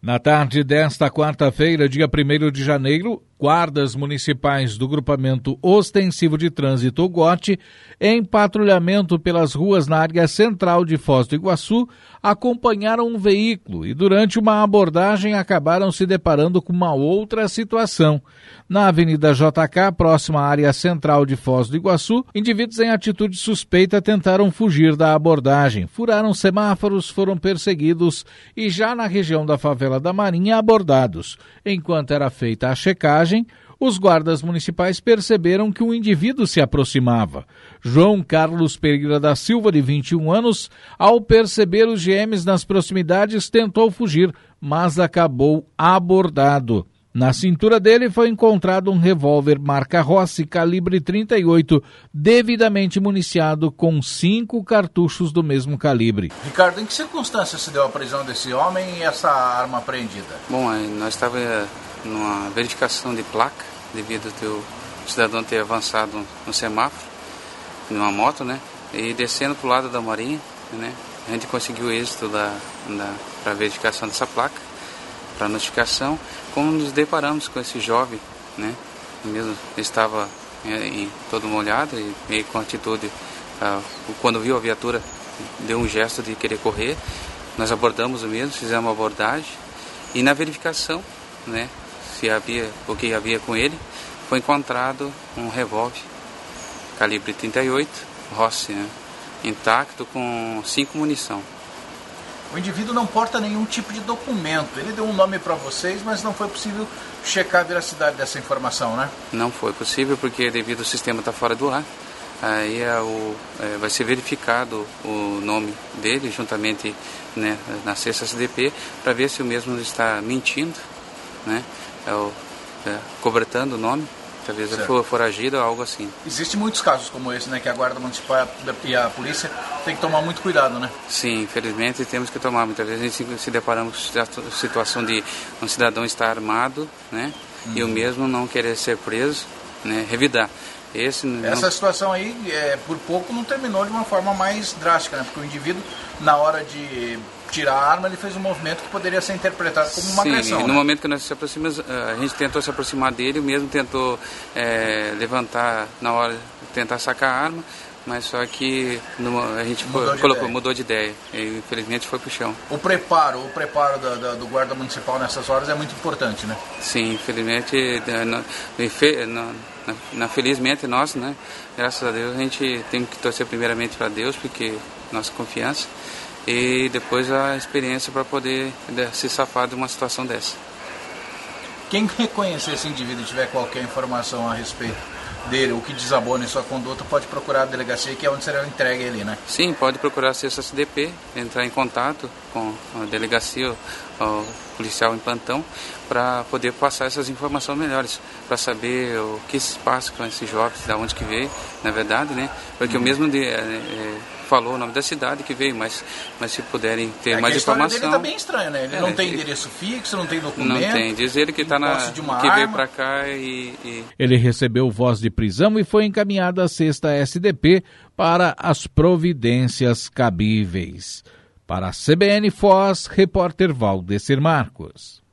Na tarde desta quarta-feira, dia 1º de janeiro, guardas municipais do Grupamento Ostensivo de Trânsito, o GOT, em patrulhamento pelas ruas na área central de Foz do Iguaçu, acompanharam um veículo e durante uma abordagem acabaram se deparando com uma outra situação. Na Avenida JK, próxima à área central de Foz do Iguaçu, indivíduos em atitude suspeita tentaram fugir da abordagem, furaram semáforos, foram perseguidos e já na região da favela da Marinha abordados. Enquanto era feita a checagem, os guardas municipais perceberam que um indivíduo se aproximava. João Carlos Pereira da Silva, de 21 anos, ao perceber os GMs nas proximidades, tentou fugir, mas acabou abordado. Na cintura dele foi encontrado um revólver marca Rossi, calibre 38, devidamente municiado com 5 cartuchos do mesmo calibre. Ricardo, em que circunstâncias se deu a prisão desse homem e essa arma apreendida? Bom, nós estávamos numa verificação de placa, devido ao cidadão ter avançado no semáforo, numa moto, né? E descendo para o lado da Marinha, né? A gente conseguiu êxito para a verificação dessa placa, para a notificação. Como nos deparamos com esse jovem, né? Mesmo estava todo molhado e meio com atitude, quando viu a viatura, deu um gesto de querer correr. Nós abordamos o mesmo, fizemos uma abordagem e na verificação, né? Se havia o que havia com ele, foi encontrado um revólver calibre 38, Rossi, né? Intacto com 5 munição. O indivíduo não porta nenhum tipo de documento. Ele deu um nome para vocês, mas não foi possível checar a veracidade dessa informação, né? Não foi possível porque devido ao sistema estar fora do ar, aí vai ser verificado o nome dele juntamente, né, na Cesta SDP para ver se o mesmo está mentindo, né? Cobertando o nome, talvez ele for foragido ou algo assim. Existem muitos casos como esse, né, que a Guarda Municipal e a polícia tem que tomar muito cuidado, né? Sim, infelizmente temos que tomar. Muitas vezes a gente se deparamos com a situação de um cidadão estar armado, né, e o mesmo não querer ser preso, né, revidar. Essa situação aí, por pouco, não terminou de uma forma mais drástica, né? Porque o indivíduo, na hora de tirar a arma, ele fez um movimento que poderia ser interpretado como uma agressão. Sim, no momento que nós se aproximamos, a gente tentou se aproximar dele, o mesmo tentou levantar na hora de tentar sacar a arma, mas só que a gente mudou de ideia e infelizmente foi pro chão. O preparo do guarda municipal nessas horas é muito importante, né? Sim, infelizmente, felizmente nós, né, graças a Deus, a gente tem que torcer primeiramente para Deus, porque nossa confiança, e depois a experiência para poder se safar de uma situação dessa. Quem reconhecer esse indivíduo e tiver qualquer informação a respeito dele, o que desabone sua conduta, pode procurar a delegacia, que é onde será entregue ali, né? Sim, pode procurar a Cesta SDP, entrar em contato com a delegacia, o policial em plantão, para poder passar essas informações melhores, para saber o que se passa com esses jovens, de onde que veio, na verdade, né? Porque o mesmo falou o nome da cidade que veio, mas se puderem ter mais informação... A história dele tá bem estranha, né? Ele não tem endereço fixo, não tem documento... Não tem, diz ele que veio para cá e... Ele recebeu voz de prisão e foi encaminhado à Cesta SDP para as providências cabíveis. Para a CBN Foz, repórter Valdecir Marcos.